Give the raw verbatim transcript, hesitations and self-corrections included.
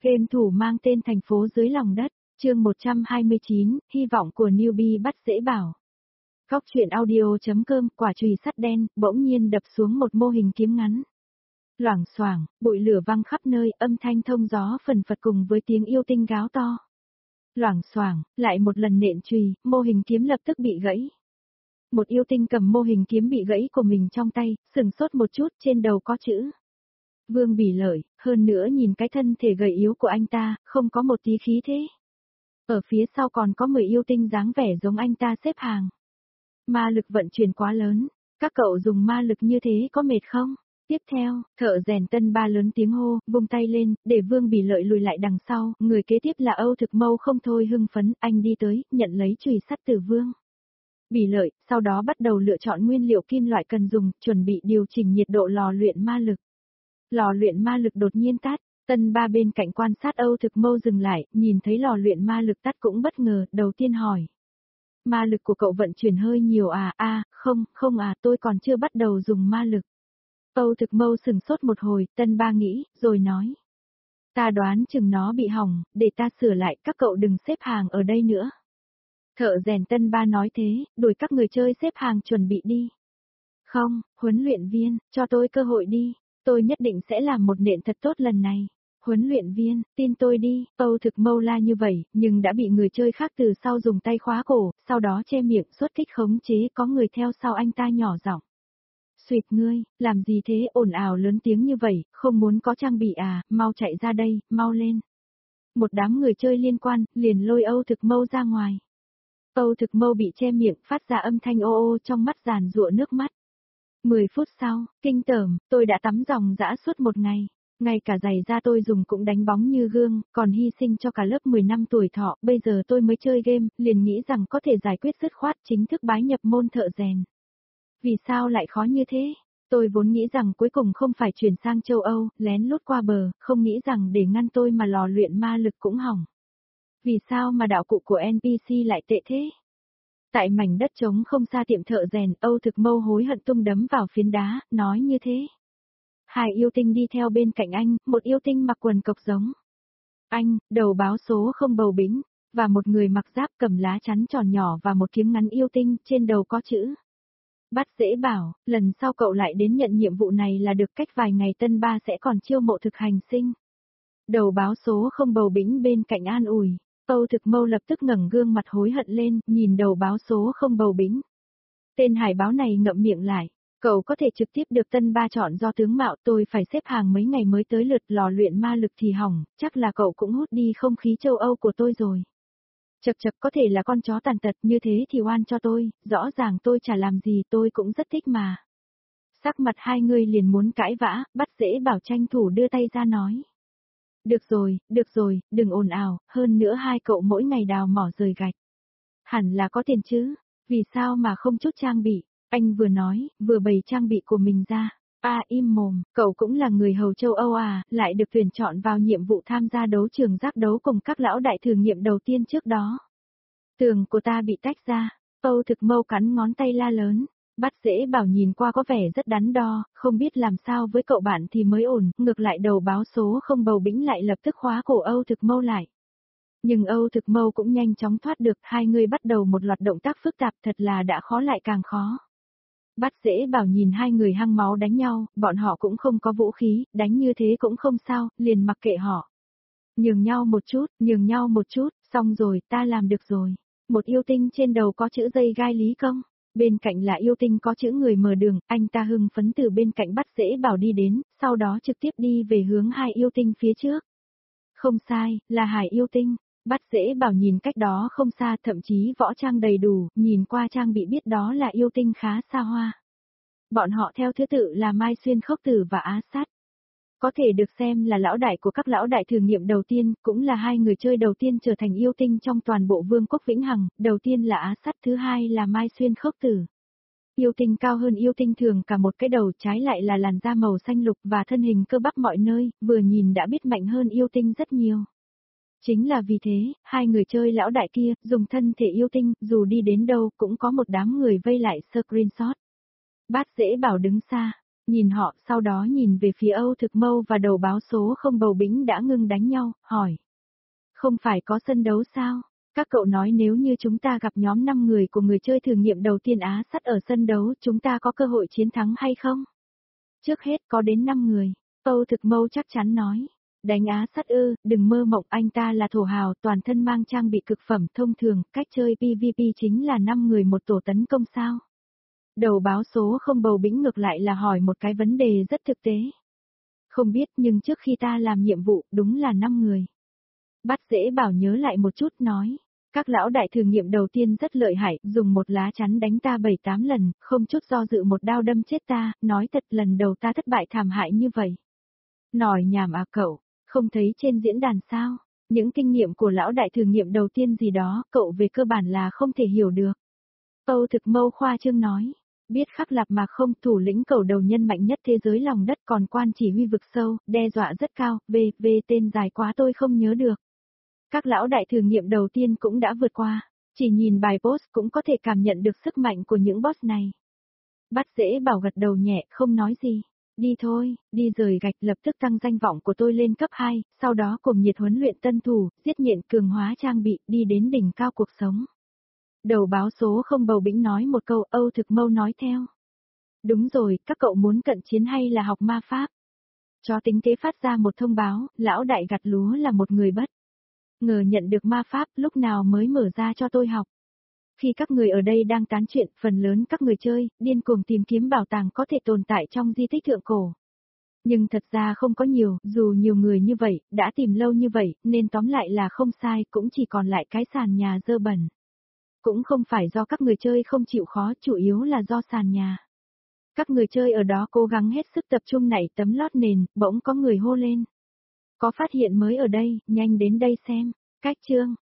Game thủ mang tên thành phố dưới lòng đất, chương một trăm hai mươi chín, hy vọng của newbie bắt dễ bảo. Góc truyện audio.com, quả chùy sắt đen, bỗng nhiên đập xuống một mô hình kiếm ngắn. Loảng xoảng, bụi lửa văng khắp nơi, âm thanh thông gió phần phật cùng với tiếng yêu tinh gáo to. Loảng xoảng, lại một lần nện chùy, mô hình kiếm lập tức bị gãy. Một yêu tinh cầm mô hình kiếm bị gãy của mình trong tay, sừng sốt một chút, trên đầu có chữ Vương Bỉ Lợi, hơn nữa nhìn cái thân thể gầy yếu của anh ta, không có một tí khí thế. Ở phía sau còn có mười yêu tinh dáng vẻ giống anh ta xếp hàng. Ma lực vận chuyển quá lớn, các cậu dùng ma lực như thế có mệt không? Tiếp theo, thợ rèn Tân Ba lớn tiếng hô, vung tay lên, để Vương Bỉ Lợi lùi lại đằng sau, người kế tiếp là Âu Thực Mâu không thôi hưng phấn, anh đi tới, nhận lấy chùy sắt từ Vương Bỉ Lợi, sau đó bắt đầu lựa chọn nguyên liệu kim loại cần dùng, chuẩn bị điều chỉnh nhiệt độ lò luyện ma lực. Lò luyện ma lực đột nhiên tắt, Tân Ba bên cạnh quan sát Âu Thực Mâu dừng lại, nhìn thấy lò luyện ma lực tắt cũng bất ngờ, đầu tiên hỏi. Ma lực của cậu vận chuyển hơi nhiều à, a à, không, không à, tôi còn chưa bắt đầu dùng ma lực. Âu Thực Mâu sừng sốt một hồi, Tân Ba nghĩ, rồi nói. Ta đoán chừng nó bị hỏng, để ta sửa lại, các cậu đừng xếp hàng ở đây nữa. Thợ rèn Tân Ba nói thế, đuổi các người chơi xếp hàng chuẩn bị đi. Không, huấn luyện viên, cho tôi cơ hội đi. Tôi nhất định sẽ làm một nện thật tốt lần này. Huấn luyện viên, tin tôi đi, Âu Thực Mâu la như vậy, nhưng đã bị người chơi khác từ sau dùng tay khóa cổ, sau đó che miệng xuất kích khống chế, có người theo sau anh ta nhỏ giọng. Xuyệt ngươi, làm gì thế, ồn ào lớn tiếng như vậy, không muốn có trang bị à, mau chạy ra đây, mau lên. Một đám người chơi liên quan, liền lôi Âu Thực Mâu ra ngoài. Âu Thực Mâu bị che miệng, phát ra âm thanh ô ô trong mắt giàn giụa nước mắt. Mười phút sau, kinh tởm, tôi đã tắm ròng rã suốt một ngày. Ngay cả giày da tôi dùng cũng đánh bóng như gương, còn hy sinh cho cả lớp mười năm tuổi thọ. Bây giờ tôi mới chơi game, liền nghĩ rằng có thể giải quyết dứt khoát, chính thức bái nhập môn thợ rèn. Vì sao lại khó như thế? Tôi vốn nghĩ rằng cuối cùng không phải chuyển sang châu Âu, lén lút qua bờ, không nghĩ rằng để ngăn tôi mà lò luyện ma lực cũng hỏng. Vì sao mà đạo cụ của en pê xê lại tệ thế? Tại mảnh đất trống không xa tiệm thợ rèn, Âu Thực Mâu hối hận tung đấm vào phiến đá, nói như thế. Hai yêu tinh đi theo bên cạnh anh, một yêu tinh mặc quần cộc giống anh, đầu báo số không bầu bĩnh, và một người mặc giáp cầm lá chắn tròn nhỏ và một kiếm ngắn yêu tinh, trên đầu có chữ. Bắt dễ bảo, lần sau cậu lại đến nhận nhiệm vụ này là được, cách vài ngày Tân Ba sẽ còn chiêu mộ thực hành sinh. Đầu báo số không bầu bĩnh bên cạnh an ủi. Âu Thực Mâu lập tức ngẩng gương mặt hối hận lên, nhìn đầu báo số không bầu bĩnh. Tên hải báo này ngậm miệng lại, cậu có thể trực tiếp được Tân Ba chọn do tướng mạo, tôi phải xếp hàng mấy ngày mới tới lượt, lò luyện ma lực thì hỏng, chắc là cậu cũng hút đi không khí châu Âu của tôi rồi. Chật chật, có thể là con chó tàn tật, như thế thì oan cho tôi, rõ ràng tôi chả làm gì, tôi cũng rất thích mà. Sắc mặt hai người liền muốn cãi vã, bắt dễ bảo tranh thủ đưa tay ra nói. Được rồi, được rồi, đừng ồn ào, hơn nữa hai cậu mỗi ngày đào mỏ rời gạch. Hẳn là có tiền chứ, vì sao mà không chút trang bị, anh vừa nói, vừa bày trang bị của mình ra. À im mồm, cậu cũng là người hầu châu Âu à, lại được tuyển chọn vào nhiệm vụ tham gia đấu trường giác đấu cùng các lão đại thử nghiệm đầu tiên trước đó. Tường của ta bị tách ra, Âu Thực Mâu cắn ngón tay la lớn. Bắt dễ bảo nhìn qua có vẻ rất đắn đo, không biết làm sao với cậu bạn thì mới ổn, ngược lại đầu báo số không bầu bĩnh lại lập tức khóa cổ Âu Thực Mâu lại. Nhưng Âu Thực Mâu cũng nhanh chóng thoát được, hai người bắt đầu một loạt động tác phức tạp, thật là đã khó lại càng khó. Bắt dễ bảo nhìn hai người hăng máu đánh nhau, bọn họ cũng không có vũ khí, đánh như thế cũng không sao, liền mặc kệ họ. Nhường nhau một chút, nhường nhau một chút, xong rồi, ta làm được rồi. Một yêu tinh trên đầu có chữ dây gai lý công. Bên cạnh là yêu tinh có chữ người mở đường, anh ta hưng phấn từ bên cạnh bắt dễ bảo đi đến, sau đó trực tiếp đi về hướng hai yêu tinh phía trước. Không sai, là hải yêu tinh. Bắt dễ bảo nhìn cách đó không xa, thậm chí võ trang đầy đủ, nhìn qua trang bị biết đó là yêu tinh khá xa hoa. Bọn họ theo thứ tự là Mai Xuyên Khốc Tử và Á Sát. Có thể được xem là lão đại của các lão đại thử nghiệm đầu tiên, cũng là hai người chơi đầu tiên trở thành yêu tinh trong toàn bộ vương quốc Vĩnh Hằng, đầu tiên là Á Sát, thứ hai là Mai Xuyên Khốc Tử. Yêu tinh cao hơn yêu tinh thường cả một cái đầu, trái lại là làn da màu xanh lục và thân hình cơ bắp mọi nơi, vừa nhìn đã biết mạnh hơn yêu tinh rất nhiều. Chính là vì thế, hai người chơi lão đại kia, dùng thân thể yêu tinh, dù đi đến đâu cũng có một đám người vây lại screenshot. Bát dễ bảo đứng xa. Nhìn họ, sau đó nhìn về phía Âu Thực Mâu và đầu báo số không bầu bĩnh đã ngưng đánh nhau, hỏi. Không phải có sân đấu sao? Các cậu nói nếu như chúng ta gặp nhóm năm người của người chơi thử nghiệm đầu tiên Á sắt ở sân đấu chúng ta có cơ hội chiến thắng hay không? Trước hết có đến năm người, Âu Thực Mâu chắc chắn nói. Đánh Á sắt ư, đừng mơ mộng, anh ta là thổ hào, toàn thân mang trang bị cực phẩm, thông thường, cách chơi pê vê pê chính là năm người một tổ tấn công sao? Đầu báo số không bầu bĩnh ngược lại là hỏi một cái vấn đề rất thực tế. Không biết nhưng trước khi ta làm nhiệm vụ đúng là năm người. Bắt dễ bảo nhớ lại một chút nói. Các lão đại thử nghiệm đầu tiên rất lợi hại, dùng một lá chắn đánh ta bảy tám lần, không chút do dự một đao đâm chết ta, nói thật lần đầu ta thất bại thảm hại như vậy. Nòi nhảm à cậu, không thấy trên diễn đàn sao, những kinh nghiệm của lão đại thử nghiệm đầu tiên gì đó, cậu về cơ bản là không thể hiểu được. Âu Thực Mâu khoa trương nói. Biết khắc lạp mà không, thủ lĩnh cầu đầu nhân mạnh nhất thế giới lòng đất còn quan chỉ huy vực sâu, đe dọa rất cao, v, v tên dài quá tôi không nhớ được. Các lão đại thử nghiệm đầu tiên cũng đã vượt qua, chỉ nhìn bài post cũng có thể cảm nhận được sức mạnh của những boss này. Bắt dễ bảo gật đầu nhẹ, không nói gì. Đi thôi, đi rời gạch lập tức tăng danh vọng của tôi lên cấp hai, sau đó cùng nhiệt huấn luyện tân thủ, giết nhện cường hóa trang bị, đi đến đỉnh cao cuộc sống. Đầu báo số không bầu bĩnh nói một câu, Âu Thực Mâu nói theo. Đúng rồi, các cậu muốn cận chiến hay là học ma pháp? Chó tính kế phát ra một thông báo, lão đại gặt lúa là một người bất ngờ nhận được ma pháp, lúc nào mới mở ra cho tôi học. Khi các người ở đây đang tán chuyện, phần lớn các người chơi, điên cuồng tìm kiếm bảo tàng có thể tồn tại trong di tích thượng cổ. Nhưng thật ra không có nhiều, dù nhiều người như vậy, đã tìm lâu như vậy, nên tóm lại là không sai, cũng chỉ còn lại cái sàn nhà dơ bẩn. Cũng không phải do các người chơi không chịu khó, chủ yếu là do sàn nhà. Các người chơi ở đó cố gắng hết sức tập trung nảy tấm lót nền, bỗng có người hô lên. Có phát hiện mới ở đây, nhanh đến đây xem. Cách chương.